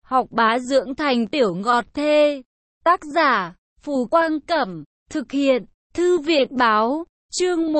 học bá dưỡng thành tiểu ngọt thê. Tác giả, Phù Quang Cẩm, thực hiện, Thư viện Báo, chương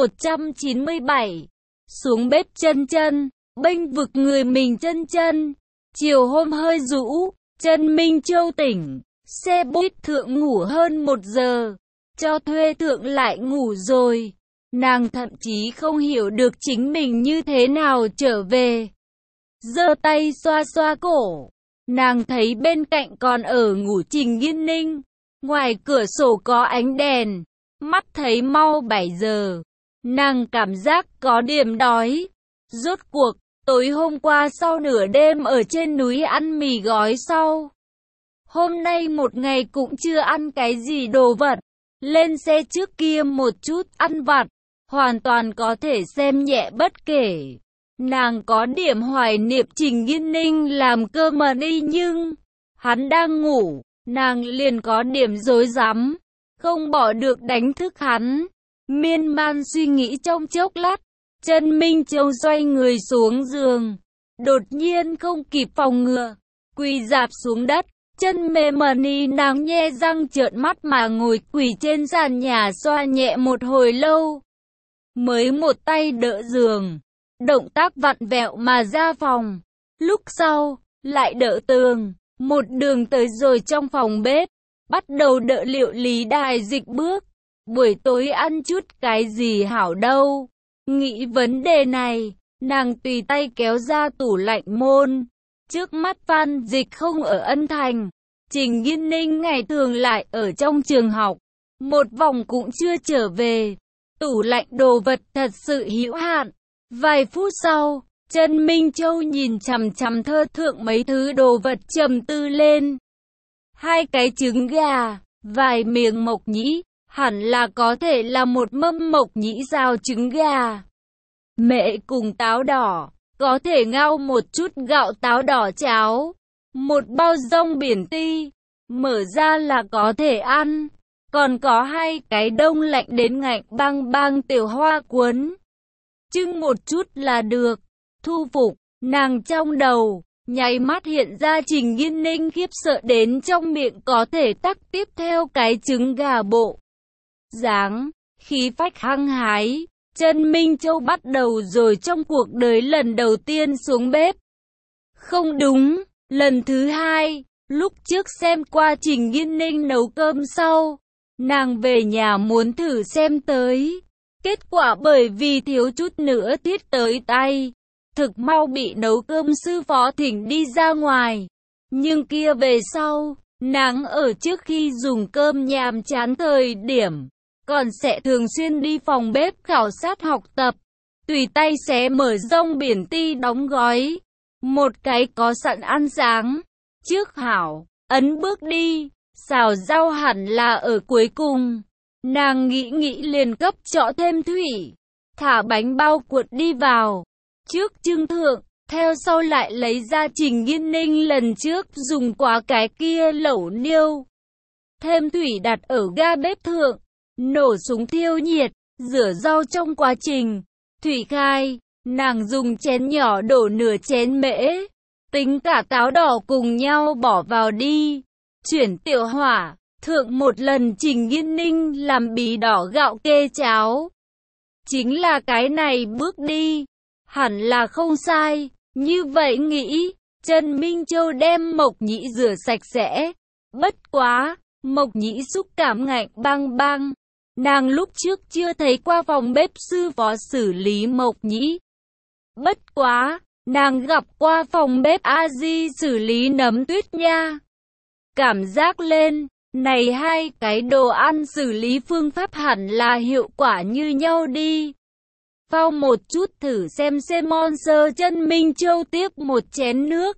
197. Xuống bếp chân chân, bênh vực người mình chân chân. Chiều hôm hơi rũ, Trân Minh Châu tỉnh, xe buýt thượng ngủ hơn 1 giờ, cho thuê thượng lại ngủ rồi. Nàng thậm chí không hiểu được chính mình như thế nào trở về. Giơ tay xoa xoa cổ, nàng thấy bên cạnh còn ở ngủ Trình Nghiên Ninh. Ngoài cửa sổ có ánh đèn, mắt thấy mau 7 giờ. Nàng cảm giác có điểm đói. Rốt cuộc, tối hôm qua sau nửa đêm ở trên núi ăn mì gói sau. Hôm nay một ngày cũng chưa ăn cái gì đồ vật. Lên xe trước kia một chút ăn vặt, hoàn toàn có thể xem nhẹ bất kể. Nàng có điểm hoài niệm Trình Nghiên Ninh làm cơm mà đi, nhưng hắn đang ngủ, nàng liền có điểm rối rắm, không bỏ được đánh thức hắn. Miên man suy nghĩ trong chốc lát, Trân Minh Châu xoay người xuống giường, đột nhiên không kịp phòng ngừa, quỳ rạp xuống đất, chân mềm mờ, nàng nhe răng trợn mắt mà ngồi quỳ trên sàn nhà xoa nhẹ một hồi lâu, mới một tay đỡ giường, động tác vặn vẹo mà ra phòng, lúc sau lại đỡ tường, một đường tới rồi trong phòng bếp, bắt đầu đỡ Liệu Lý Đài Dịch bước. Buổi tối ăn chút cái gì hảo đâu? Nghĩ vấn đề này, nàng tùy tay kéo ra tủ lạnh môn. Trước mắt Phan Dịch không ở Ân Thành, Trình Nghiên Ninh ngày thường lại ở trong trường học, một vòng cũng chưa trở về. Tủ lạnh đồ vật thật sự hữu hạn. Vài phút sau, Trân Minh Châu nhìn chằm chằm thơ thượng mấy thứ đồ vật trầm tư lên. 2 cái trứng gà, vài miếng mộc nhĩ, hẳn là có thể là một mâm mộc nhĩ rào trứng gà. Mẹ cùng táo đỏ, có thể ngao một chút gạo táo đỏ cháo. Một bao rong biển ti, mở ra là có thể ăn. Còn có 2 cái đông lạnh đến ngạnh băng băng tiểu hoa cuốn. Chưng một chút là được. Thu phục, nàng trong đầu, nháy mắt hiện ra Trình Nghiên Ninh khiếp sợ đến trong miệng có thể tắc tiếp theo cái trứng gà bộ dáng, khí phách hăng hái. Trân Minh Châu bắt đầu rồi trong cuộc đời lần đầu tiên xuống bếp. Không đúng, lần thứ 2, lúc trước xem qua Trình Nghiên Ninh nấu cơm sau, nàng về nhà muốn thử xem tới. Kết quả bởi vì thiếu chút nữa tiết tới tay, thực mau bị nấu cơm sư phó thỉnh đi ra ngoài. Nhưng kia về sau, nàng ở trước khi dùng cơm nhàm chán thời điểm, còn sẽ thường xuyên đi phòng bếp khảo sát học tập, tùy tay xé mở rong biển ti đóng gói, một cái có sẵn ăn sáng. Trước hảo, ấn bước đi, xào rau hẳn là ở cuối cùng. Nàng nghĩ liền cấp chọ thêm thủy, thả bánh bao cuộn đi vào. Trước trưng thượng, theo sau lại lấy ra Trình Nghiên Ninh lần trước dùng quá cái kia lẩu niêu. Thêm thủy đặt ở ga bếp thượng, nổ súng thiêu nhiệt, rửa rau trong quá trình. Thủy khai, nàng dùng chén nhỏ đổ nửa chén mễ, tính cả táo đỏ cùng nhau bỏ vào đi. Chuyển tiểu hỏa, thượng một lần Trình Nghiên Ninh làm bí đỏ gạo kê cháo. Chính là cái này bước đi, hẳn là không sai. Như vậy nghĩ, Trân Minh Châu đem mộc nhĩ rửa sạch sẽ. Bất quá, mộc nhĩ xúc cảm ngạnh băng băng. Nàng lúc trước chưa thấy qua phòng bếp sư phó xử lý mộc nhĩ. Bất quá, nàng gặp qua phòng bếp A-di xử lý nấm tuyết nha. Cảm giác lên, này 2 cái đồ ăn xử lý phương pháp hẳn là hiệu quả như nhau đi. Phao một chút thử xem Monster. Trân Minh Châu tiếp một chén nước,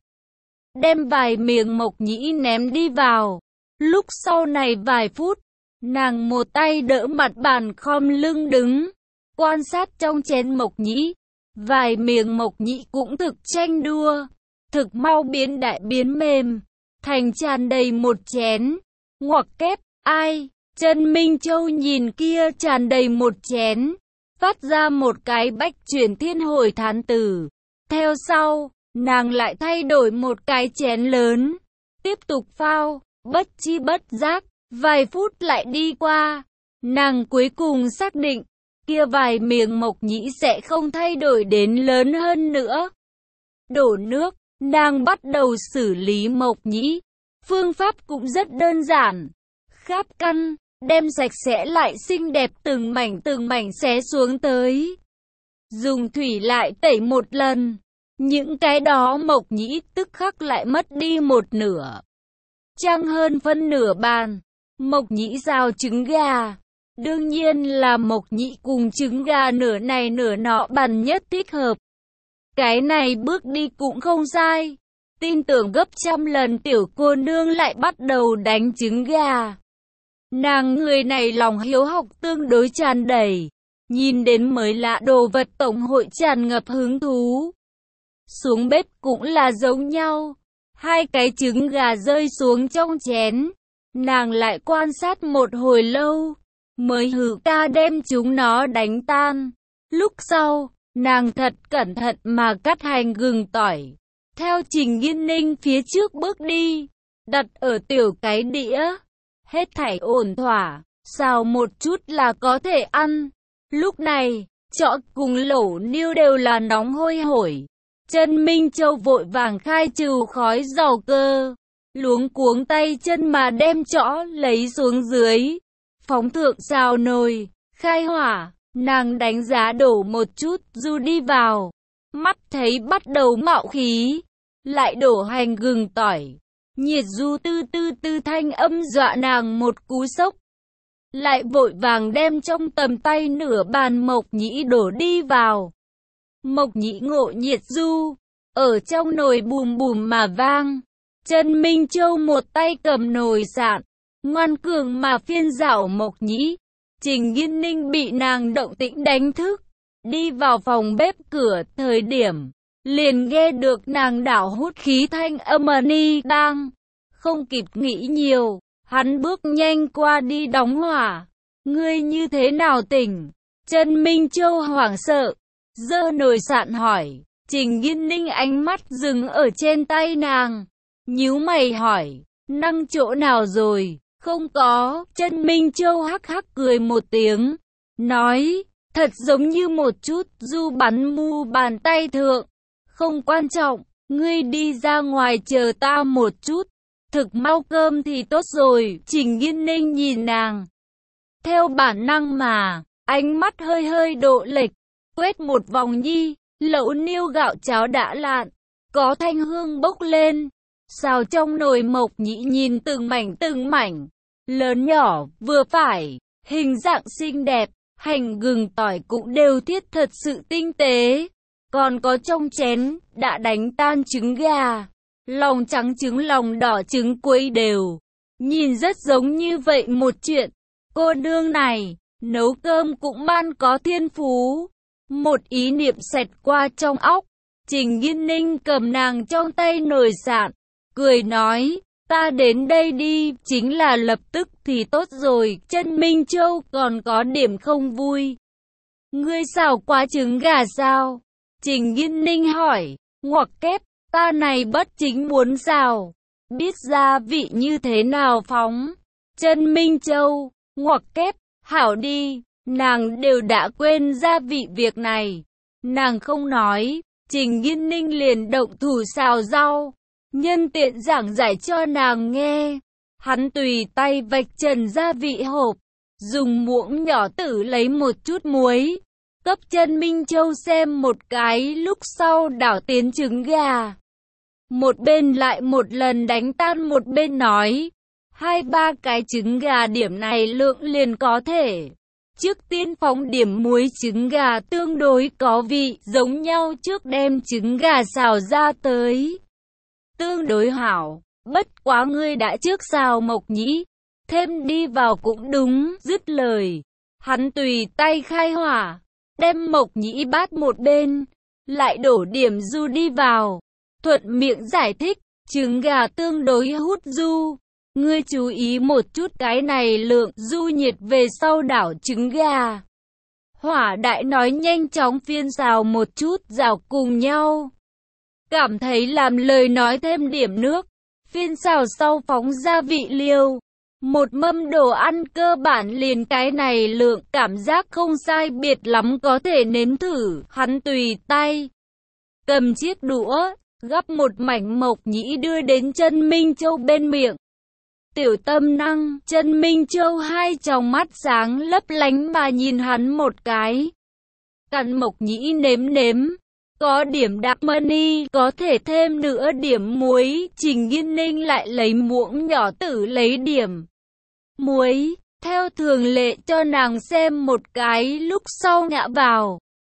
đem vài miếng mộc nhĩ ném đi vào. Lúc sau này vài phút, nàng một tay đỡ mặt bàn khom lưng đứng, quan sát trong chén mộc nhĩ. Vài miếng mộc nhĩ cũng thực tranh đua, thực mau biến đại biến mềm, thành tràn đầy một chén. Ngoặc kép, ai? Trân Minh Châu nhìn kia tràn đầy một chén, phát ra một cái bách chuyển thiên hồi thán tử. Theo sau, nàng lại thay đổi một cái chén lớn, tiếp tục phao, bất chi bất giác, vài phút lại đi qua. Nàng cuối cùng xác định, kia vài miếng mộc nhĩ sẽ không thay đổi đến lớn hơn nữa. Đổ nước, nàng bắt đầu xử lý mộc nhĩ. Phương pháp cũng rất đơn giản. Khắp căn, đem sạch sẽ lại xinh đẹp từng mảnh xé xuống tới. Dùng thủy lại tẩy một lần. Những cái đó mộc nhĩ tức khắc lại mất đi một nửa. Chăng hơn phân nửa bàn. Mộc nhĩ rào trứng gà. Đương nhiên là mộc nhĩ cùng trứng gà nửa này nửa nọ bàn nhất thích hợp. Cái này bước đi cũng không sai. Tin tưởng gấp trăm lần tiểu cô nương lại bắt đầu đánh trứng gà. Nàng người này lòng hiếu học tương đối tràn đầy. Nhìn đến mới lạ đồ vật tổng hội tràn ngập hứng thú. Xuống bếp cũng là giống nhau. Hai cái trứng gà rơi xuống trong chén. Nàng lại quan sát một hồi lâu. Mới hử ca đem chúng nó đánh tan. Lúc sau, nàng thật cẩn thận mà cắt hành gừng tỏi. Theo Trình Nghiên Ninh phía trước bước đi. Đặt ở tiểu cái đĩa. Hết thảy ổn thỏa. Xào một chút là có thể ăn. Lúc này, chõ cùng lẩu niêu đều là nóng hôi hổi. Trần Minh Châu vội vàng khai trừ khói dầu cơ. Luống cuống tay chân mà đem chõ lấy xuống dưới. Phóng thượng xào nồi, khai hỏa, nàng đánh giá đổ một chút du đi vào. Mắt thấy bắt đầu mạo khí, lại đổ hành gừng tỏi. Nhiệt du tư tư tư thanh âm dọa nàng một cú sốc. Lại vội vàng đem trong tầm tay nửa bàn mộc nhĩ đổ đi vào. Mộc nhĩ ngộ nhiệt du, ở trong nồi bùm bùm mà vang. Trần Minh Châu một tay cầm nồi sạn, ngoan cường mà phiên rảo mộc nhĩ. Trình Nghiên Ninh bị nàng động tĩnh đánh thức. Đi vào phòng bếp cửa thời điểm, liền nghe được nàng đảo hút khí thanh âm ni đang. Không kịp nghĩ nhiều, hắn bước nhanh qua đi đóng hỏa. Ngươi như thế nào tỉnh? Trần Minh Châu hoảng sợ, giơ nồi sạn hỏi. Trình Nghiên Ninh ánh mắt dừng ở trên tay nàng, nhíu mày hỏi, năng chỗ nào rồi? Không có. Trần Minh Châu hắc hắc cười một tiếng, nói, thật giống như một chút du bắn mu bàn tay thượng. Không quan trọng, ngươi đi ra ngoài chờ ta một chút. Thực mau cơm thì tốt rồi. Trình Nghiên Ninh nhìn nàng. Theo bản năng mà, ánh mắt hơi hơi độ lệch, quét một vòng nhi, lẩu niêu gạo cháo đã lạn, có thanh hương bốc lên. Xào trong nồi mộc nhĩ nhìn từng mảnh, lớn nhỏ, vừa phải, hình dạng xinh đẹp, hành gừng tỏi cũng đều thiết thật sự tinh tế. Còn có trong chén, đã đánh tan trứng gà, lòng trắng trứng lòng đỏ trứng quấy đều. Nhìn rất giống như vậy một chuyện. Cô nương này, nấu cơm cũng man có thiên phú. Một ý niệm xẹt qua trong óc. Trình Nghiên Ninh cầm nàng trong tay nồi sạn, cười nói, ta đến đây đi, chính là lập tức thì tốt rồi. Trần Minh Châu còn có điểm không vui. Ngươi xào quá trứng gà sao? Trình Nghiên Ninh hỏi, ngoặc kép, ta này bất chính muốn xào, biết gia vị như thế nào phóng. Trần Minh Châu, ngoặc kép, hảo đi, nàng đều đã quên gia vị việc này. Nàng không nói, Trình Nghiên Ninh liền động thủ xào rau, nhân tiện giảng giải cho nàng nghe. Hắn tùy tay vạch trần gia vị hộp, dùng muỗng nhỏ tử lấy một chút muối, cấp Trần Minh Châu xem một cái, lúc sau đảo tiến trứng gà. Một bên lại một lần đánh tan, một bên nói, 2-3 cái trứng gà điểm này lượng liền có thể. Trước tiên phóng điểm muối trứng gà tương đối có vị, giống nhau trước đem trứng gà xào ra tới. Tương đối hảo, bất quá ngươi đã trước xào mộc nhĩ, thêm đi vào cũng đúng. Dứt lời, hắn tùy tay khai hỏa, đem mộc nhĩ bát một bên, lại đổ điểm du đi vào. Thuận miệng giải thích, trứng gà tương đối hút du. Ngươi chú ý một chút cái này lượng du nhiệt về sau đảo trứng gà. Hỏa đại nói nhanh chóng phiên xào một chút rào cùng nhau. Cảm thấy làm lời nói thêm điểm nước, Phiên xào sau phóng gia vị liêu. Một mâm đồ ăn cơ bản liền cái này lượng, cảm giác không sai biệt lắm có thể nếm thử. Hắn tùy tay cầm chiếc đũa, gắp một mảnh mộc nhĩ đưa đến Chân Minh Châu bên miệng. Tiểu Tâm Năng, Chân Minh Châu hai tròng mắt sáng lấp lánh mà nhìn hắn một cái. Cắn mộc nhĩ nếm nếm. Có điểm đặc money, có thể thêm nữa điểm muối. Trình Nghiên Ninh lại lấy muỗng nhỏ tử lấy điểm muối, theo thường lệ cho nàng xem một cái, lúc sau ngã vào.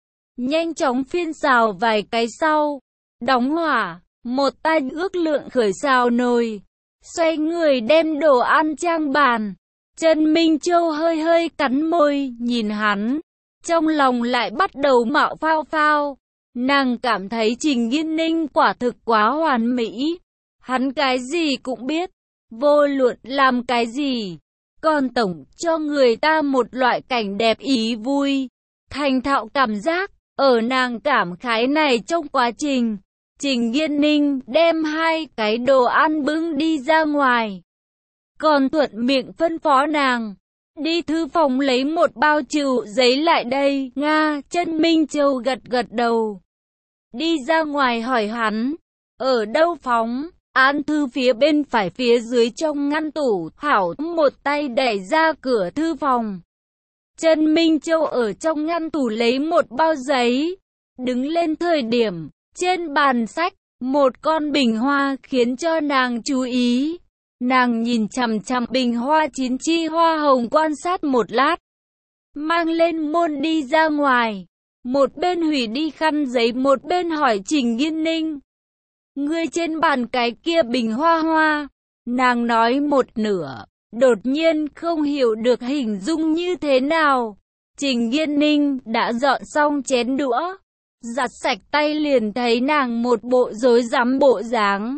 Nhanh chóng phiên xào vài cái sau, đóng hỏa, một tay ước lượng khởi xào nồi, xoay người đem đồ ăn trang bàn. Chân Minh Châu hơi hơi cắn môi, nhìn hắn, trong lòng lại bắt đầu mạo phao phao. Nàng cảm thấy Trình Nghiên Ninh quả thực quá hoàn mỹ. Hắn cái gì cũng biết, vô luận làm cái gì, còn tổng cho người ta một loại cảnh đẹp ý vui, thành thạo cảm giác. Ở nàng cảm khái này trong quá trình, Trình Nghiên Ninh đem hai cái đồ ăn bưng đi ra ngoài. Còn thuận miệng phân phó nàng, đi thư phòng lấy một bao chữ giấy lại đây. Nga, Chân Minh Châu gật gật đầu. Đi ra ngoài hỏi hắn, ở đâu phóng? Án thư phía bên phải phía dưới trong ngăn tủ. Hảo một tay đẩy ra cửa thư phòng. Chân Minh Châu ở trong ngăn tủ lấy một bao giấy. Đứng lên thời điểm, trên bàn sách, một con bình hoa khiến cho nàng chú ý. Nàng nhìn chằm chằm bình hoa chín chi hoa hồng quan sát một lát. Mang lên môn đi ra ngoài. Một bên hủy đi khăn giấy, một bên hỏi Trình Nghiên Ninh, ngươi trên bàn cái kia bình hoa hoa. Nàng nói một nửa, đột nhiên không hiểu được hình dung như thế nào. Trình Nghiên Ninh đã dọn xong chén đũa, giặt sạch tay liền thấy nàng một bộ rối rắm bộ dáng.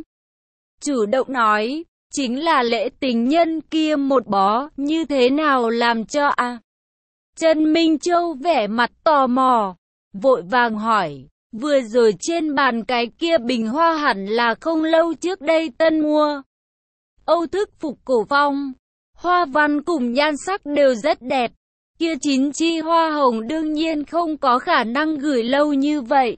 Chủ động nói, chính là lễ tình nhân kia một bó, như thế nào làm cho a? Chân Minh Châu vẻ mặt tò mò, vội vàng hỏi, vừa rồi trên bàn cái kia bình hoa hẳn là không lâu trước đây tân mua. Âu thức phục cổ phong, hoa văn cùng nhan sắc đều rất đẹp. Kia chín chi hoa hồng đương nhiên không có khả năng gửi lâu như vậy.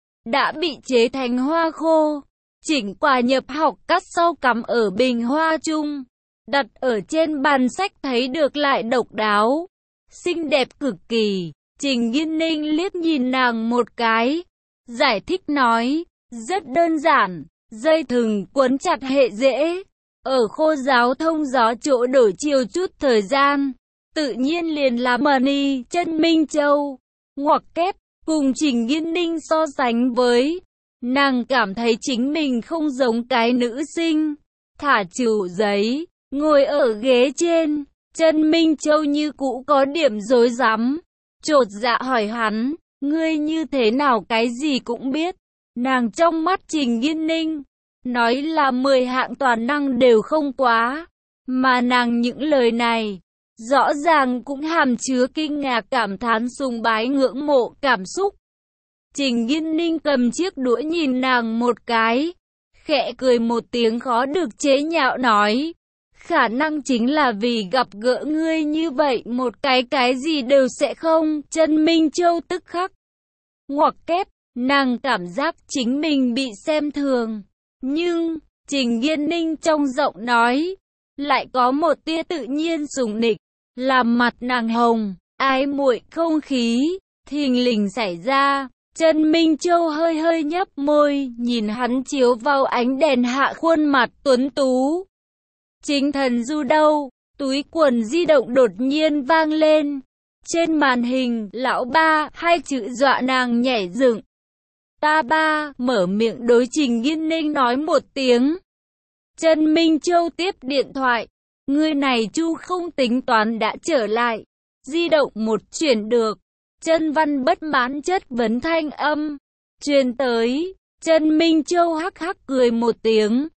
Đã bị chế thành hoa khô, chỉnh quả nhập học cắt sau cắm ở bình hoa chung, đặt ở trên bàn sách thấy được lại độc đáo, xinh đẹp cực kỳ. Trình Nghiên Ninh liếc nhìn nàng một cái, giải thích nói, rất đơn giản, dây thừng quấn chặt hệ dễ, ở khô giáo thông gió chỗ đổi chiều chút thời gian, tự nhiên liền là money. Chân Minh Châu ngoặc kép, cùng Trình Nghiên Ninh so sánh với, nàng cảm thấy chính mình không giống cái nữ sinh. Thả chữ giấy, ngồi ở ghế trên, Chân Minh Châu như cũ có điểm rối rắm, chột dạ hỏi hắn, ngươi như thế nào cái gì cũng biết. Nàng trong mắt Trình Nghiên Ninh, nói là 10 hạng toàn năng đều không quá, mà nàng những lời này, rõ ràng cũng hàm chứa kinh ngạc, cảm thán, sùng bái, ngưỡng mộ cảm xúc. Trình Nghiên Ninh cầm chiếc đũa nhìn nàng một cái, khẽ cười một tiếng khó được chế nhạo nói, khả năng chính là vì gặp gỡ ngươi như vậy một cái gì đều sẽ không. Chân Minh Châu tức khắc ngoặc kép, nàng cảm giác chính mình bị xem thường. Nhưng, Trình Nghiên Ninh trong giọng nói, lại có một tia tự nhiên sủng nịch, làm mặt nàng hồng, ái muội không khí, thình lình xảy ra. Chân Minh Châu hơi hơi nhấp môi, nhìn hắn chiếu vào ánh đèn hạ khuôn mặt tuấn tú. Chính thần du đâu, túi quần di động đột nhiên vang lên. Trên màn hình, lão ba, hai chữ dọa nàng nhảy dựng. Ta ba, mở miệng đối Trình Nghiên Ninh nói một tiếng. Chân Minh Châu tiếp điện thoại. Người này Chu không tính toán đã trở lại. Di động một chuyển được. Chân Văn bất mãn chất vấn thanh âm truyền tới. Chân Minh Châu hắc hắc cười một tiếng,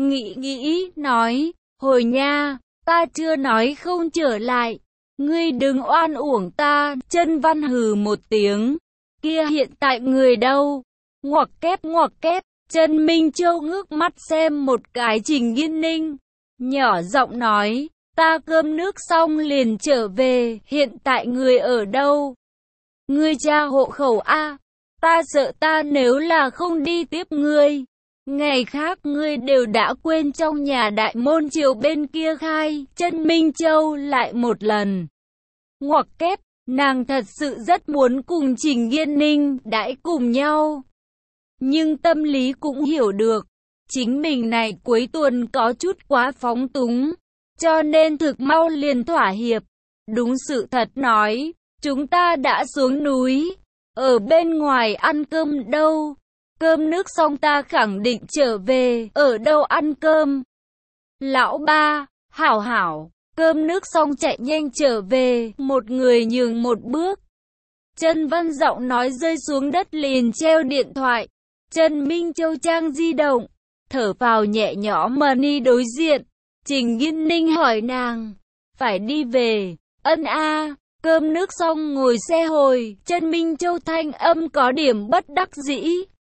nghĩ nói, hồi nha, ta chưa nói không trở lại, ngươi đừng oan uổng ta. Chân Văn hừ một tiếng, kia hiện tại người đâu? Ngoặc kép, Trần Minh Châu ngước mắt xem một cái Trình Nghiên Ninh, nhỏ giọng nói, ta cơm nước xong liền trở về, hiện tại người ở đâu? Ngươi tra hộ khẩu a, ta sợ ta nếu là không đi tiếp ngươi, ngày khác ngươi đều đã quên trong nhà đại môn triều bên kia khai. Trần Minh Châu lại một lần ngoặc kép, nàng thật sự rất muốn cùng Trình Nghiên Ninh đãi cùng nhau. Nhưng tâm lý cũng hiểu được, chính mình này cuối tuần có chút quá phóng túng, cho nên thực mau liền thỏa hiệp. Đúng sự thật nói, chúng ta đã xuống núi, ở bên ngoài ăn cơm đâu. Cơm nước xong ta khẳng định trở về, ở đâu ăn cơm? Lão ba, hảo hảo, cơm nước xong chạy nhanh trở về, một người nhường một bước. Trần Văn giọng nói rơi xuống đất liền treo điện thoại. Trần Minh Châu trang di động, thở vào nhẹ nhõm money đối diện. Trình Nghiên Ninh hỏi nàng, phải đi về, ân a, cơm nước xong ngồi xe hồi. Trần Minh Châu thanh âm có điểm bất đắc dĩ.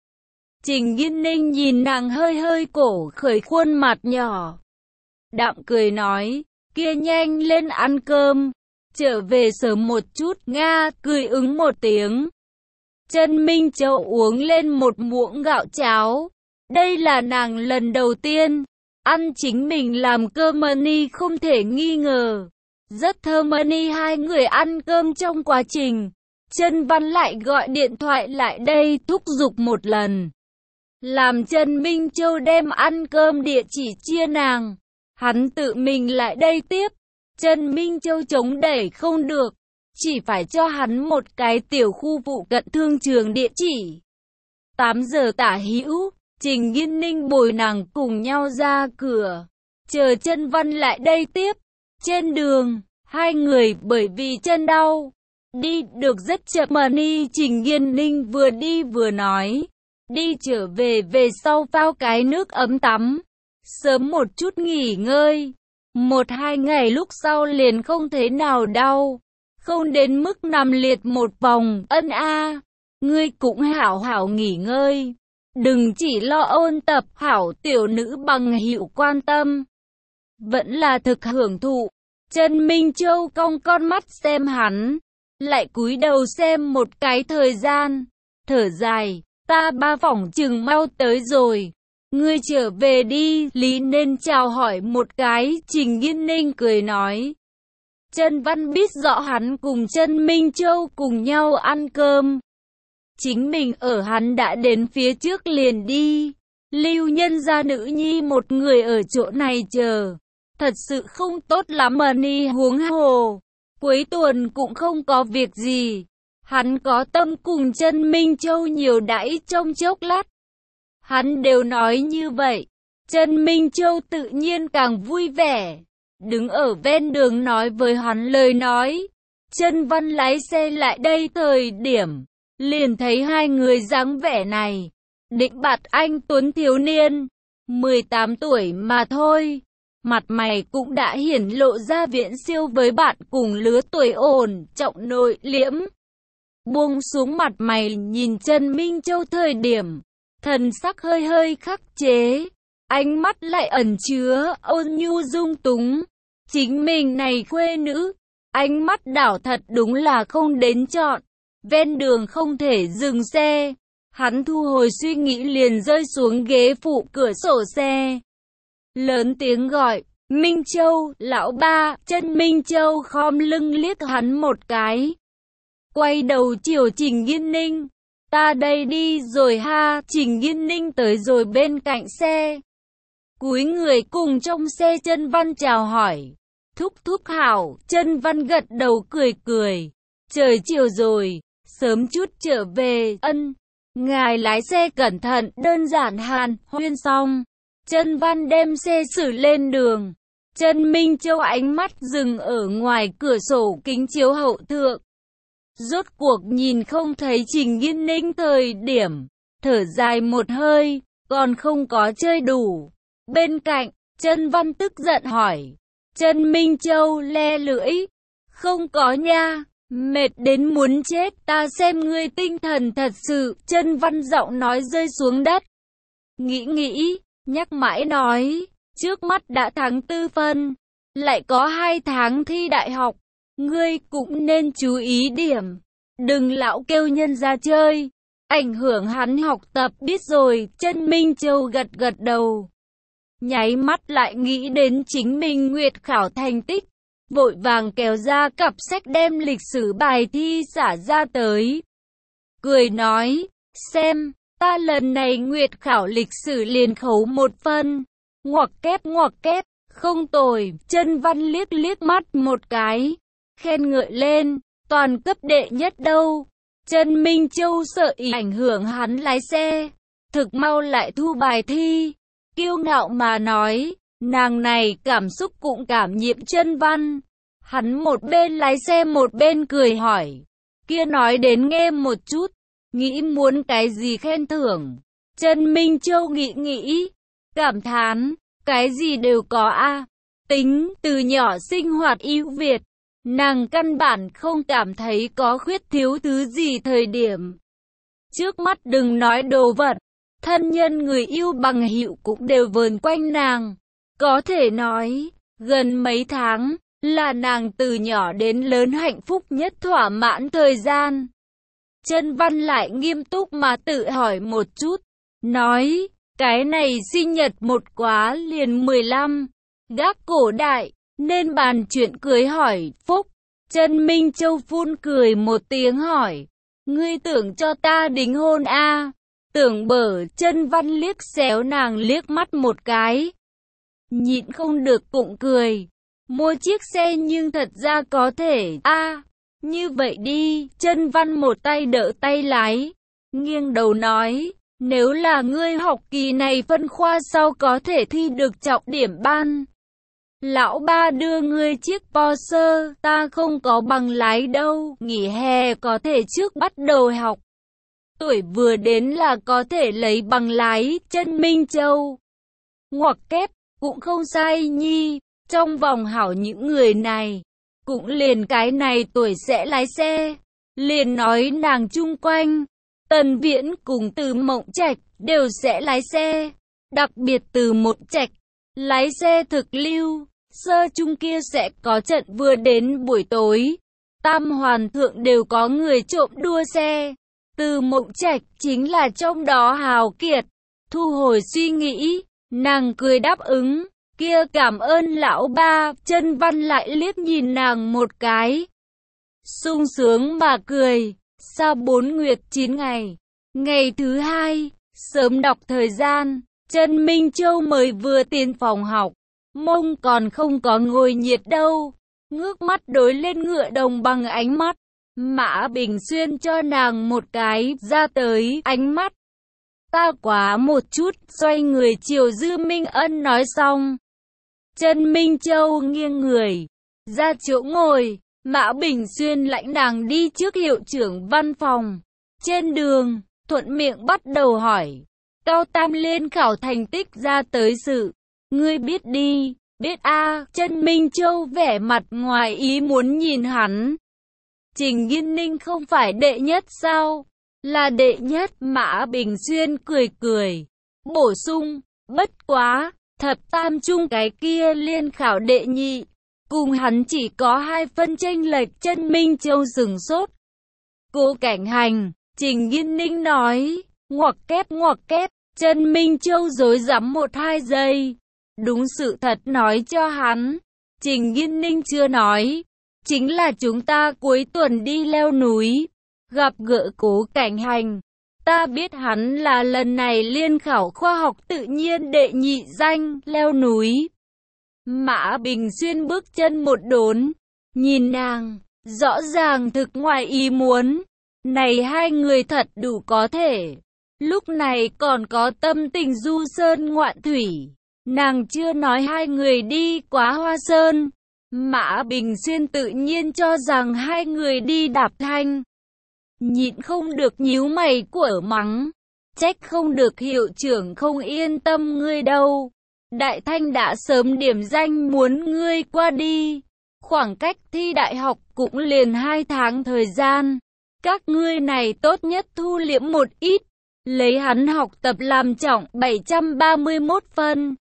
Trình Nghiên Ninh nhìn nàng hơi hơi cổ khởi khuôn mặt nhỏ, đạm cười nói, kia nhanh lên ăn cơm, trở về sớm một chút, Nga, cười ứng một tiếng. Trần Minh Châu uống lên một muỗng gạo cháo, đây là nàng lần đầu tiên ăn chính mình làm cơm money, không thể nghi ngờ, rất thơm money. Hai người ăn cơm trong quá trình, Trần Văn lại gọi điện thoại lại đây thúc giục một lần, làm Trần Minh Châu đem ăn cơm địa chỉ chia nàng, hắn tự mình lại đây tiếp. Trần Minh Châu chống đẩy không được, chỉ phải cho hắn một cái tiểu khu phụ cận thương trường địa chỉ. 8 giờ tả hữu, Trình Nghiên Ninh bồi nàng cùng nhau ra cửa, chờ Trần Văn lại đây tiếp. Trên đường, hai người bởi vì chân đau, đi được rất chậm money. Trình Nghiên Ninh vừa đi vừa nói, đi trở về sau phao cái nước ấm tắm, sớm một chút nghỉ ngơi, 1-2 ngày lúc sau liền không thế nào đau, không đến mức nằm liệt một vòng. Ân a, ngươi cũng hảo hảo nghỉ ngơi, đừng chỉ lo ôn tập. Hảo tiểu nữ bằng hữu quan tâm, vẫn là thực hưởng thụ. Trần Minh Châu cong con mắt xem hắn, lại cúi đầu xem một cái thời gian, thở dài, ta ba phỏng chừng mau tới rồi, ngươi trở về đi. Lý nên chào hỏi một cái. Trình Nghiên Ninh cười nói, Trần Văn biết rõ hắn cùng Trần Minh Châu cùng nhau ăn cơm, chính mình ở hắn đã đến phía trước liền đi, lưu nhân gia nữ nhi một người ở chỗ này chờ, thật sự không tốt lắm money. Huống hồ, cuối tuần cũng không có việc gì, hắn có tâm cùng Trần Minh Châu nhiều đãi trong chốc lát. Hắn đều nói như vậy, Trần Minh Châu tự nhiên càng vui vẻ, đứng ở ven đường nói với hắn lời nói. Trần Văn lái xe lại đây thời điểm, liền thấy hai người dáng vẻ này, định bạt anh tuấn thiếu niên, 18 tuổi mà thôi, mặt mày cũng đã hiển lộ ra viễn siêu với bạn cùng lứa tuổi, ổn trọng nội liễm. Buông xuống mặt mày nhìn Trần Minh Châu thời điểm, thần sắc hơi hơi khắc chế, ánh mắt lại ẩn chứa ôn nhu dung túng. Chính mình này khuê nữ, ánh mắt đảo thật đúng là không đến chọn. Ven đường không thể dừng xe, hắn thu hồi suy nghĩ liền rơi xuống ghế phụ cửa sổ xe, lớn tiếng gọi, Minh Châu, lão ba. Trần Minh Châu khom lưng liếc hắn một cái, quay đầu chiều Trình Nghiên Ninh, ta đây đi rồi ha. Trình Nghiên Ninh tới rồi bên cạnh xe, cúi người cùng trong xe Trần Văn chào hỏi, thúc thúc hảo. Trần Văn gật đầu cười cười, trời chiều rồi, sớm chút trở về. Ân, ngài lái xe cẩn thận. Đơn giản hàn huyên xong, Trần Văn đem xe xử lên đường. Trần Minh Châu ánh mắt dừng ở ngoài cửa sổ kính chiếu hậu thượng, rốt cuộc nhìn không thấy Trình Nghiên Ninh thời điểm, thở dài một hơi, còn không có chơi đủ. Bên cạnh, Trần Văn tức giận hỏi, Trần Minh Châu le lưỡi, không có nha, mệt đến muốn chết, ta xem ngươi tinh thần thật sự. Trần Văn giọng nói rơi xuống đất. nghĩ, nhắc mãi nói, trước mắt đã tháng 4 phân, lại có 2 tháng thi đại học, ngươi cũng nên chú ý điểm, đừng lão kêu nhân ra chơi, ảnh hưởng hắn học tập biết rồi. Chân Minh Châu gật gật đầu, nháy mắt lại nghĩ đến chính mình nguyệt khảo thành tích, vội vàng kéo ra cặp sách đem lịch sử bài thi xả ra tới, cười nói, xem, ta lần này nguyệt khảo lịch sử liền khấu 1 phân, ngoặc kép, không tồi. Chân Văn liếc liếc mắt một cái, khen ngợi lên, toàn cấp đệ nhất đâu. Chân Minh Châu sợ ý ảnh hưởng hắn lái xe, thực mau lại thu bài thi, kiêu ngạo mà nói, nàng này cảm xúc cũng cảm nhiễm Chân Văn. Hắn một bên lái xe một bên cười hỏi, kia nói đến nghe một chút, nghĩ muốn cái gì khen thưởng. Chân Minh Châu nghĩ, cảm thán, cái gì đều có a. Tính từ nhỏ sinh hoạt ưu việt, nàng căn bản không cảm thấy có khuyết thiếu thứ gì. Thời điểm trước mắt đừng nói đồ vật, thân nhân người yêu bằng hữu cũng đều vờn quanh nàng. Có thể nói, gần mấy tháng là nàng từ nhỏ đến lớn hạnh phúc nhất thỏa mãn thời gian. Chân Văn lại nghiêm túc mà tự hỏi một chút, nói, cái này sinh nhật một quá liền 15, gác cổ đại, nên bàn chuyện cưới hỏi phúc. Chân Minh Châu phun cười một tiếng hỏi, ngươi tưởng cho ta đính hôn a? Tưởng bở. Chân Văn liếc xéo nàng liếc mắt một cái, nhịn không được cũng cười, mua chiếc xe nhưng thật ra có thể a. Như vậy đi. Chân Văn một tay đỡ tay lái, nghiêng đầu nói, nếu là ngươi học kỳ này phân khoa sau có thể thi được trọng điểm ban, lão ba đưa ngươi chiếc Porsche, ta không có bằng lái đâu, nghỉ hè có thể trước bắt đầu học. Tuổi vừa đến là có thể lấy bằng lái. Chân Minh Châu ngoặc kép, cũng không sai nhi, trong vòng hảo những người này, cũng liền cái này tuổi sẽ lái xe. Liền nói nàng chung quanh, Tần Viễn cùng Từ Mộng Trạch đều sẽ lái xe, đặc biệt Từ Mộng Trạch lái xe thực lưu, sơ trung kia sẽ có trận vừa đến buổi tối, Tam Hoàn Thượng đều có người trộm đua xe. Từ Mộng Trạch chính là trong đó hào kiệt. Thu hồi suy nghĩ, nàng cười đáp ứng, kia cảm ơn lão ba. Chân Văn lại liếc nhìn nàng một cái, sung sướng mà cười. Sau 4 nguyệt 9 ngày, ngày thứ 2, sớm đọc thời gian, Chân Minh Châu mới vừa tiến phòng học, mông còn không có ngồi nhiệt đâu, ngước mắt đối lên ngựa đồng bằng ánh mắt. Mã Bình Xuyên cho nàng một cái ra tới ánh mắt, ta quá một chút. Xoay người chiều Dư Minh Ân nói xong, Chân Minh Châu nghiêng người ra chỗ ngồi. Mã Bình Xuyên lãnh nàng đi trước hiệu trưởng văn phòng. Trên đường, thuận miệng bắt đầu hỏi, Cao Tam liên khảo thành tích ra tới sự, ngươi biết đi? Biết a. Chân Minh Châu vẻ mặt ngoài ý muốn nhìn hắn. Trình Nghiên Ninh không phải đệ nhất sao? Là đệ nhất. Mã Bình Xuyên cười, bổ sung, bất quá, thập tam trung cái kia liên khảo đệ nhị, cùng hắn chỉ có 2 phân chênh lệch. Chân Minh Châu sửng sốt. Cố Cảnh Hành, Trình Nghiên Ninh nói, ngoặc kép. Chân Minh Châu rối rắm 1-2 giây. Đúng sự thật nói cho hắn. Trình Nghiên Ninh chưa nói, chính là chúng ta cuối tuần đi leo núi, gặp gỡ Cố Cảnh Hành. Ta biết hắn là lần này liên khảo khoa học tự nhiên đệ nhị danh, leo núi. Mã Bình Xuyên bước chân một đốn, nhìn nàng, rõ ràng thực ngoài ý muốn. Này hai người thật đủ có thể. Lúc này còn có tâm tình du sơn ngoạn thủy. Nàng chưa nói hai người đi quá Hoa Sơn. Mã Bình Xuyên tự nhiên cho rằng hai người đi đạp thanh. Nhịn không được nhíu mày của mắng. Trách không được hiệu trưởng không yên tâm ngươi đâu. Đại Thanh đã sớm điểm danh muốn ngươi qua đi. Khoảng cách thi đại học cũng liền 2 tháng thời gian. Các ngươi này tốt nhất thu liễm một ít. lấy hắn học tập làm trọng 731 phân.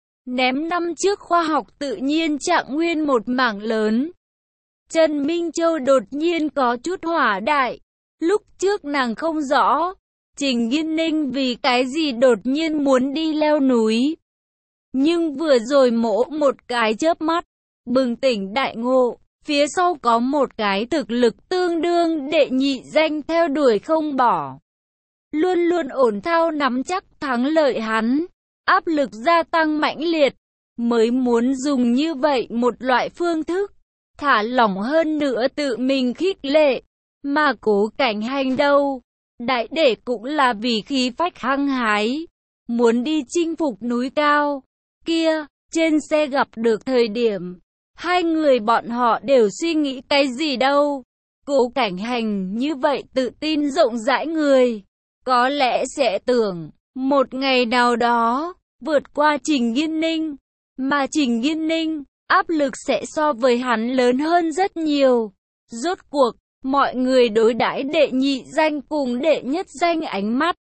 Ném năm trước khoa học tự nhiên Trạng Nguyên một mảng lớn. Trần Minh Châu đột nhiên có chút hỏa đại. Lúc trước nàng không rõ, Trình Nghiên Ninh vì cái gì đột nhiên muốn đi leo núi. Nhưng vừa rồi mỗ một cái chớp mắt, bừng tỉnh đại ngộ, phía sau có một cái thực lực tương đương đệ nhị danh theo đuổi không bỏ. Luôn luôn ổn thao nắm chắc thắng lợi hắn, áp lực gia tăng mãnh liệt, mới muốn dùng như vậy một loại phương thức, thả lỏng hơn nữa tự mình khích lệ. Mà Cố Cảnh Hành đâu, đại để cũng là vì khí phách hăng hái, muốn đi chinh phục núi cao. Kia, trên xe gặp được thời điểm, hai người bọn họ đều suy nghĩ cái gì đâu. Cố Cảnh Hành như vậy tự tin rộng rãi người, có lẽ sẽ tưởng, một ngày nào đó, vượt qua Trình Nghiên Ninh, mà Trình Nghiên Ninh, áp lực sẽ so với hắn lớn hơn rất nhiều. Rốt cuộc, mọi người đối đãi đệ nhị danh cùng đệ nhất danh ánh mắt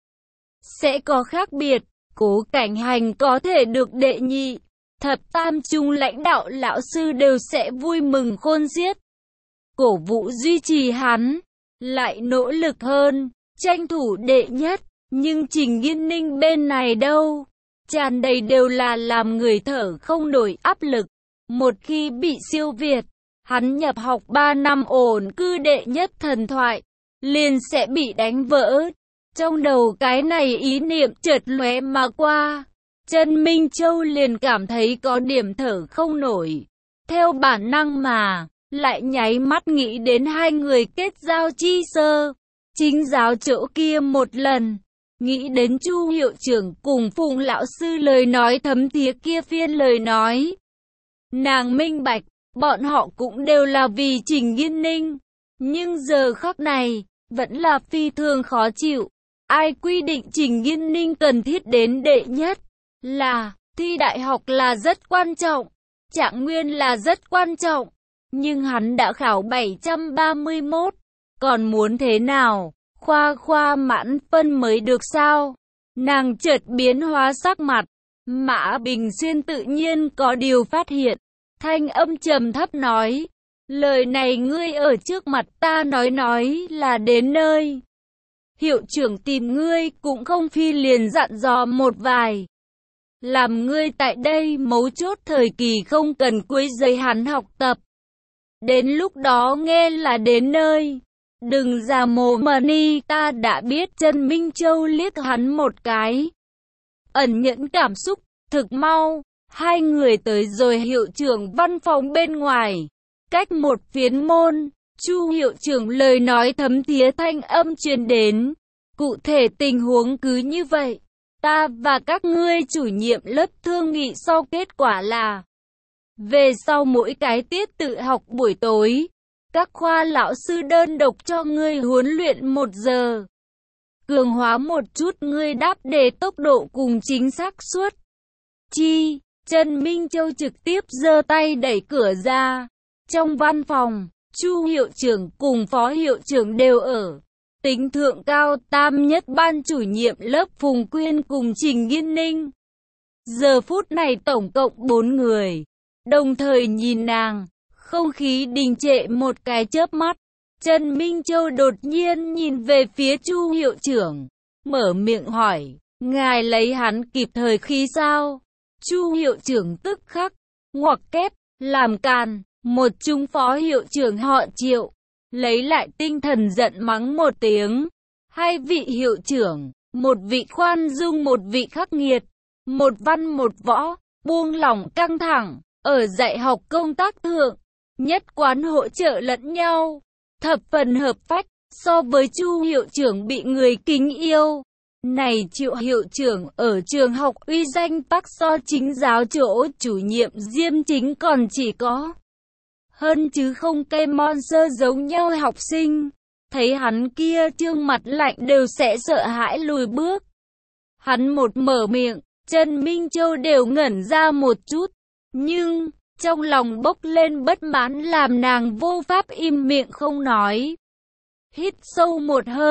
sẽ có khác biệt. Cố Cảnh Hành có thể được đệ nhị, thập tam trung lãnh đạo lão sư đều sẽ vui mừng khôn xiết, cổ vũ duy trì hắn, lại nỗ lực hơn, tranh thủ đệ nhất. Nhưng Trình Nghiên Ninh bên này đâu, tràn đầy đều là làm người thở không nổi áp lực. Một khi bị siêu việt, hắn nhập học 3 năm ổn cư đệ nhất thần thoại, liền sẽ bị đánh vỡ. Trong đầu cái này ý niệm chợt lóe mà qua, Trần Minh Châu liền cảm thấy có điểm thở không nổi. Theo bản năng mà, lại nháy mắt nghĩ đến hai người kết giao chi sơ, chính giáo chỗ kia một lần. Nghĩ đến Chu hiệu trưởng cùng Phùng lão sư lời nói thấm thía kia phiên lời nói. Nàng minh bạch, bọn họ cũng đều là vì Trình Nghiên Ninh. Nhưng giờ khắc này, vẫn là phi thường khó chịu. Ai quy định Trình Nghiên Ninh cần thiết đến đệ nhất? Là, thi đại học là rất quan trọng, Trạng Nguyên là rất quan trọng. Nhưng hắn đã khảo 731, còn muốn thế nào? Khoa mãn phân mới được sao? Nàng chợt biến hóa sắc mặt. Mã Bình Xuyên tự nhiên có điều phát hiện. Thanh âm trầm thấp nói. Lời này ngươi ở trước mặt ta nói là đến nơi. Hiệu trưởng tìm ngươi cũng không phi liền dặn dò một vài. Làm ngươi tại đây mấu chốt thời kỳ không cần quấy rầy hắn học tập. Đến lúc đó nghe là đến nơi. Đừng giả mồ mà ni, ta đã biết. Trần Minh Châu liếc hắn một cái. Ẩn nhẫn cảm xúc, thực mau. Hai người tới rồi hiệu trưởng văn phòng bên ngoài. Cách một phiến môn, Chu hiệu trưởng lời nói thấm thía thanh âm truyền đến. Cụ thể tình huống cứ như vậy. Ta và các ngươi chủ nhiệm lớp thương nghị sau kết quả là về sau mỗi cái tiết tự học buổi tối, các khoa lão sư đơn độc cho ngươi huấn luyện 1 giờ. Cường hóa một chút ngươi đáp đề tốc độ cùng chính xác suất. Chi, Trần Minh Châu trực tiếp giơ tay đẩy cửa ra. Trong văn phòng, Chu hiệu trưởng cùng phó hiệu trưởng đều ở. Tính thượng cao tam nhất ban chủ nhiệm lớp Phùng Quyên cùng Trình Nghiên Ninh. Giờ phút này tổng cộng 4 người. Đồng thời nhìn nàng, không khí đình trệ một cái chớp mắt. Trần Minh Châu đột nhiên nhìn về phía Chu hiệu trưởng, mở miệng hỏi, ngài lấy hắn kịp thời khí sao? Chu hiệu trưởng tức khắc, ngoặc kép, làm càn, một trung phó hiệu trưởng họ Triệu. Lấy lại tinh thần giận mắng một tiếng. Hai vị hiệu trưởng, một vị khoan dung một vị khắc nghiệt, một văn một võ, buông lỏng căng thẳng, ở dạy học công tác thượng, nhất quán hỗ trợ lẫn nhau, thập phần hợp phách, so với Chu hiệu trưởng bị người kính yêu. Này Triệu hiệu trưởng ở trường học uy danh bắc so chính giáo chỗ chủ nhiệm Diêm Chính còn chỉ có hơn chứ không cây monster giống nhau học sinh. Thấy hắn kia trương mặt lạnh đều sẽ sợ hãi lùi bước. Hắn một mở miệng, Trần Minh Châu đều ngẩn ra một chút. Nhưng, trong lòng bốc lên bất mãn làm nàng vô pháp im miệng không nói. Hít sâu một hơi,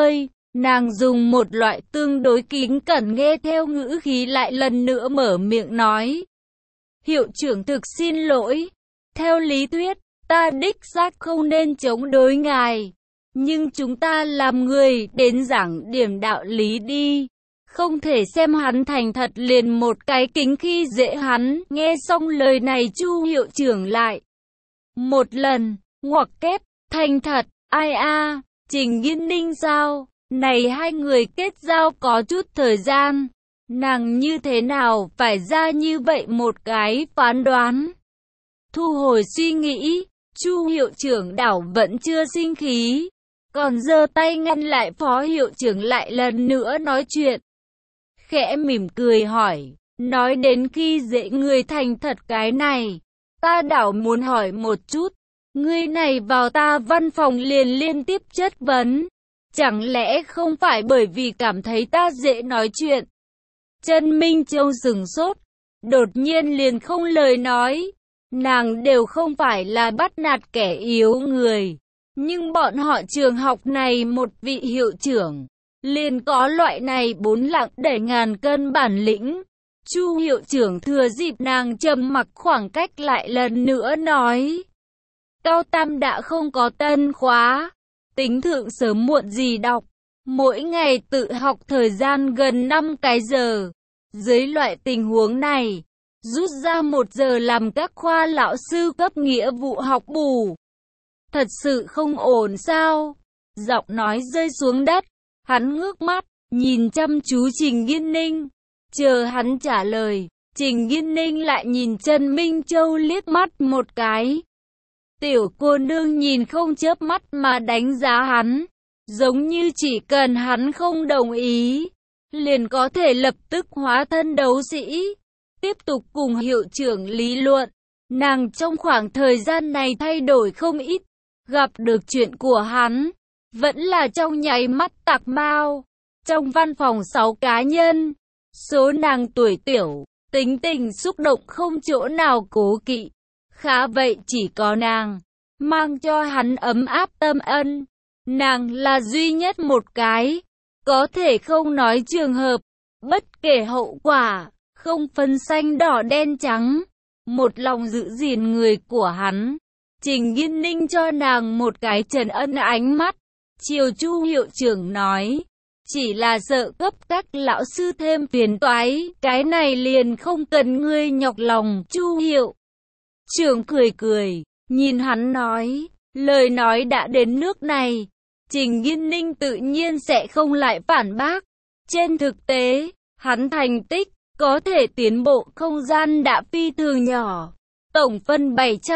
Nàng dùng một loại tương đối kính cẩn nghe theo ngữ khí lại lần nữa mở miệng nói. Hiệu trưởng thực xin lỗi. Theo lý thuyết, ta đích xác không nên chống đối ngài. Nhưng chúng ta làm người đến giảng điểm đạo lý đi. Không thể xem hắn thành thật liền một cái kính khi dễ hắn. Nghe xong lời này Chu hiệu trưởng lại một lần, ngoặc kép, thành thật, ai a, Trình Nghiên Ninh sao? Này hai người kết giao có chút thời gian. Nàng như thế nào phải ra như vậy một cái phán đoán? Thu hồi suy nghĩ, Chu hiệu trưởng đảo vẫn chưa sinh khí. Còn giơ tay ngăn lại phó hiệu trưởng lại lần nữa nói chuyện. Khẽ mỉm cười hỏi, nói đến khi dễ người thành thật cái này, ta đảo muốn hỏi một chút, người này vào ta văn phòng liền liên tiếp chất vấn, chẳng lẽ không phải bởi vì cảm thấy ta dễ nói chuyện? Trần Minh Châu sửng sốt, đột nhiên liền không lời nói, nàng đều không phải là bắt nạt kẻ yếu người, nhưng bọn họ trường học này một vị hiệu trưởng liền có loại này bốn lạng đẩy ngàn cân bản lĩnh. Chu hiệu trưởng thừa dịp nàng trầm mặc khoảng cách lại lần nữa nói. Cao tam đã không có tân khóa, tính thượng sớm muộn gì đọc, mỗi ngày tự học thời gian gần 5 cái giờ. Dưới loại tình huống này, rút ra 1 giờ làm các khoa lão sư cấp nghĩa vụ học bù. Thật sự không ổn sao? Giọng nói rơi xuống đất. Hắn ngước mắt, nhìn chăm chú Trình Nghiên Ninh. Chờ hắn trả lời, Trình Nghiên Ninh lại nhìn Trần Minh Châu liếc mắt một cái. Tiểu cô nương nhìn không chớp mắt mà đánh giá hắn, giống như chỉ cần hắn không đồng ý, liền có thể lập tức hóa thân đấu sĩ, tiếp tục cùng hiệu trưởng lý luận. Nàng trong khoảng thời gian này thay đổi không ít, gặp được chuyện của hắn, vẫn là trong nháy mắt tạc mau. Trong văn phòng 6 cá nhân, số nàng tuổi tiểu, tính tình xúc động không chỗ nào cố kỵ. Khá vậy chỉ có nàng, mang cho hắn ấm áp tâm ân. Nàng là duy nhất một cái, có thể không nói trường hợp, bất kể hậu quả, không phân xanh đỏ đen trắng, một lòng giữ gìn người của hắn. Trình Nghiên Ninh cho nàng một cái trần ân ánh mắt. Chiều Chu hiệu trưởng nói, chỉ là sợ cấp các lão sư thêm phiền toái, cái này liền không cần ngươi nhọc lòng. Chu hiệu trưởng cười cười, nhìn hắn nói, lời nói đã đến nước này, Trình Nghiên Ninh tự nhiên sẽ không lại phản bác. Trên thực tế, hắn thành tích, có thể tiến bộ không gian đã phi thường nhỏ, tổng phân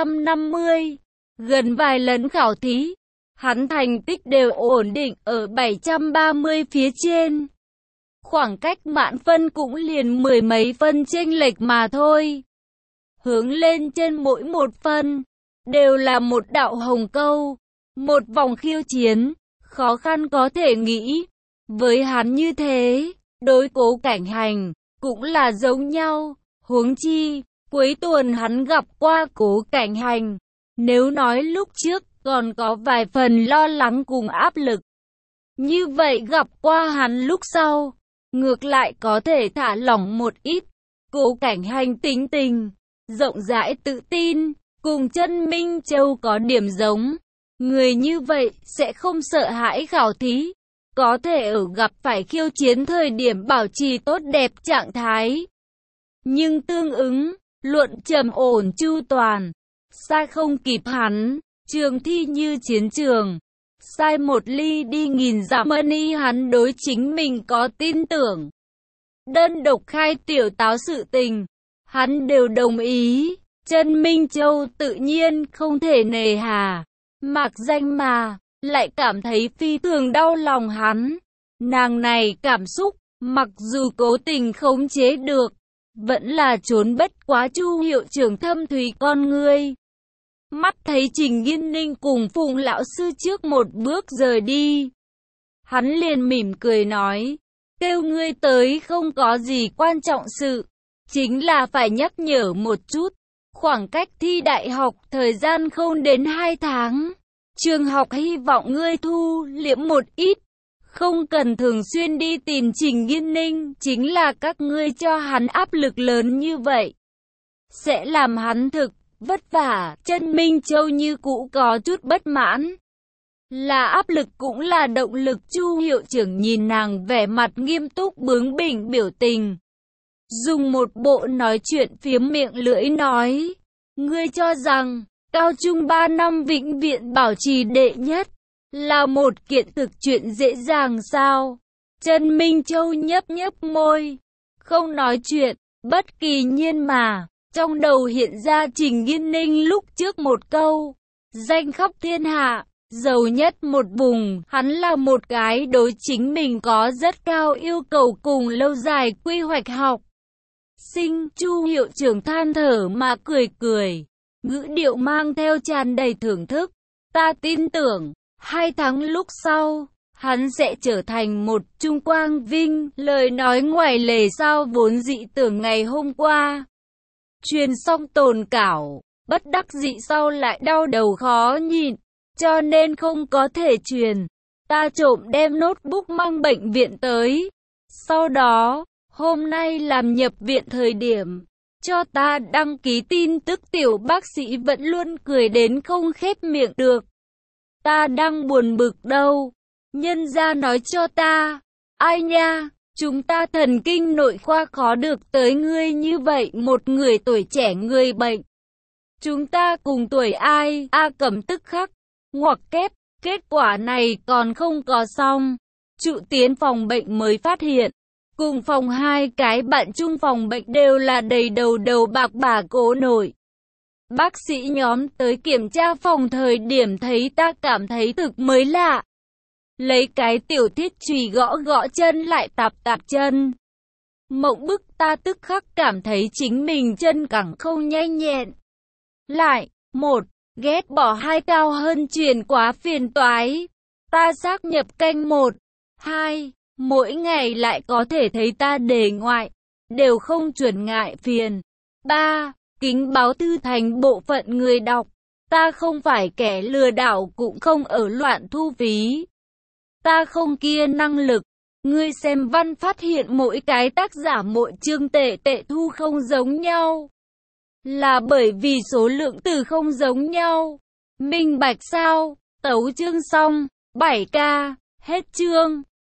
750, gần vài lần khảo thí. Hắn thành tích đều ổn định ở 730 phía trên. Khoảng cách mãn phân cũng liền 10 mấy phân chênh lệch mà thôi. Hướng lên trên mỗi một phân, đều là một đạo hồng câu, một vòng khiêu chiến, khó khăn có thể nghĩ. Với hắn như thế, đối Cố Cảnh Hành, cũng là giống nhau. Huống chi, cuối tuần hắn gặp qua Cố Cảnh Hành. Nếu nói lúc trước, còn có vài phần lo lắng cùng áp lực. Như vậy gặp qua hắn lúc sau, ngược lại có thể thả lỏng một ít. Cố Cảnh Hành tính tình, rộng rãi tự tin, cùng Trần Minh Châu có điểm giống. Người như vậy sẽ không sợ hãi khảo thí, có thể ở gặp phải khiêu chiến thời điểm bảo trì tốt đẹp trạng thái. Nhưng tương ứng, luận trầm ổn chu toàn, sai không kịp hắn. Trường thi như chiến trường, sai một ly đi nghìn dặm y hắn đối chính mình có tin tưởng. Đơn độc khai tiểu táo sự tình, hắn đều đồng ý. Trần Minh Châu tự nhiên không thể nề hà, mặc danh mà, lại cảm thấy phi thường đau lòng hắn. Nàng này cảm xúc, mặc dù cố tình khống chế được, vẫn là trốn bất quá Chu hiệu trưởng thâm thúy con ngươi. Mắt thấy Trình Nghiên Ninh cùng Phùng lão sư trước một bước rời đi, hắn liền mỉm cười nói, kêu ngươi tới không có gì quan trọng sự, chính là phải nhắc nhở một chút, khoảng cách thi đại học thời gian không đến 2 tháng, trường học hy vọng ngươi thu liễm một ít, Không cần thường xuyên đi tìm Trình Nghiên Ninh, chính là các ngươi cho hắn áp lực lớn như vậy. Sẽ làm hắn thực vất vả. Chân Minh Châu như cũ có chút bất mãn. Là áp lực cũng là động lực. Chu hiệu trưởng nhìn nàng vẻ mặt nghiêm túc bướng bỉnh biểu tình. Dùng một bộ nói chuyện phiếm miệng lưỡi nói. Ngươi cho rằng, cao trung 3 năm vĩnh viễn bảo trì đệ nhất, là một kiện thực chuyện dễ dàng sao? Trần Minh Châu nhấp nhấp môi, không nói chuyện, bất kỳ nhiên mà, trong đầu hiện ra Trình Nghiên Ninh lúc trước một câu, danh khắp thiên hạ, giàu nhất một vùng, hắn là một cái đối chính mình có rất cao yêu cầu cùng lâu dài quy hoạch học. Sinh, Chu hiệu trưởng than thở mà cười cười, ngữ điệu mang theo tràn đầy thưởng thức, ta tin tưởng, 2 tháng lúc sau, hắn sẽ trở thành một trung quang vinh, lời nói ngoài lề sao vốn dị tưởng ngày hôm qua. Truyền xong tồn cảo, bất đắc dĩ sau lại đau đầu khó nhịn, cho nên không có thể truyền. Ta trộm đem notebook mang bệnh viện tới. Sau đó, hôm nay làm nhập viện thời điểm, cho ta đăng ký tin tức tiểu bác sĩ vẫn luôn cười đến không khép miệng được. Ta đang buồn bực đâu. Nhân gia nói cho ta. Ai nha, chúng ta thần kinh nội khoa khó được tới ngươi như vậy một người tuổi trẻ người bệnh. Chúng ta cùng tuổi ai? A Cẩm tức khắc. Ngoặc kép, kết quả này còn không có xong. Trụ tiến phòng bệnh mới phát hiện. Cùng phòng 2 cái bạn chung phòng bệnh đều là đầy đầu bạc bà cố nội. Bác sĩ nhóm tới kiểm tra phòng thời điểm thấy ta cảm thấy thực mới lạ. Lấy cái tiểu thiết chùy gõ chân lại tạp chân. Mộng bức ta tức khắc cảm thấy chính mình chân cẳng không nhanh nhẹn. Lại, 1, ghét bỏ 2 cao hơn truyền quá phiền toái. Ta xác nhập canh 1, 2, mỗi ngày lại có thể thấy ta đề ngoại, đều không chuẩn ngại phiền. 3. Kính báo thư thành bộ phận người đọc. Ta không phải kẻ lừa đảo cũng không ở loạn thu phí. Ta không kia năng lực. Ngươi xem văn phát hiện mỗi cái tác giả mỗi chương tệ thu không giống nhau. Là bởi vì số lượng từ không giống nhau. Minh bạch sao? Tấu chương xong. 7K. Hết chương.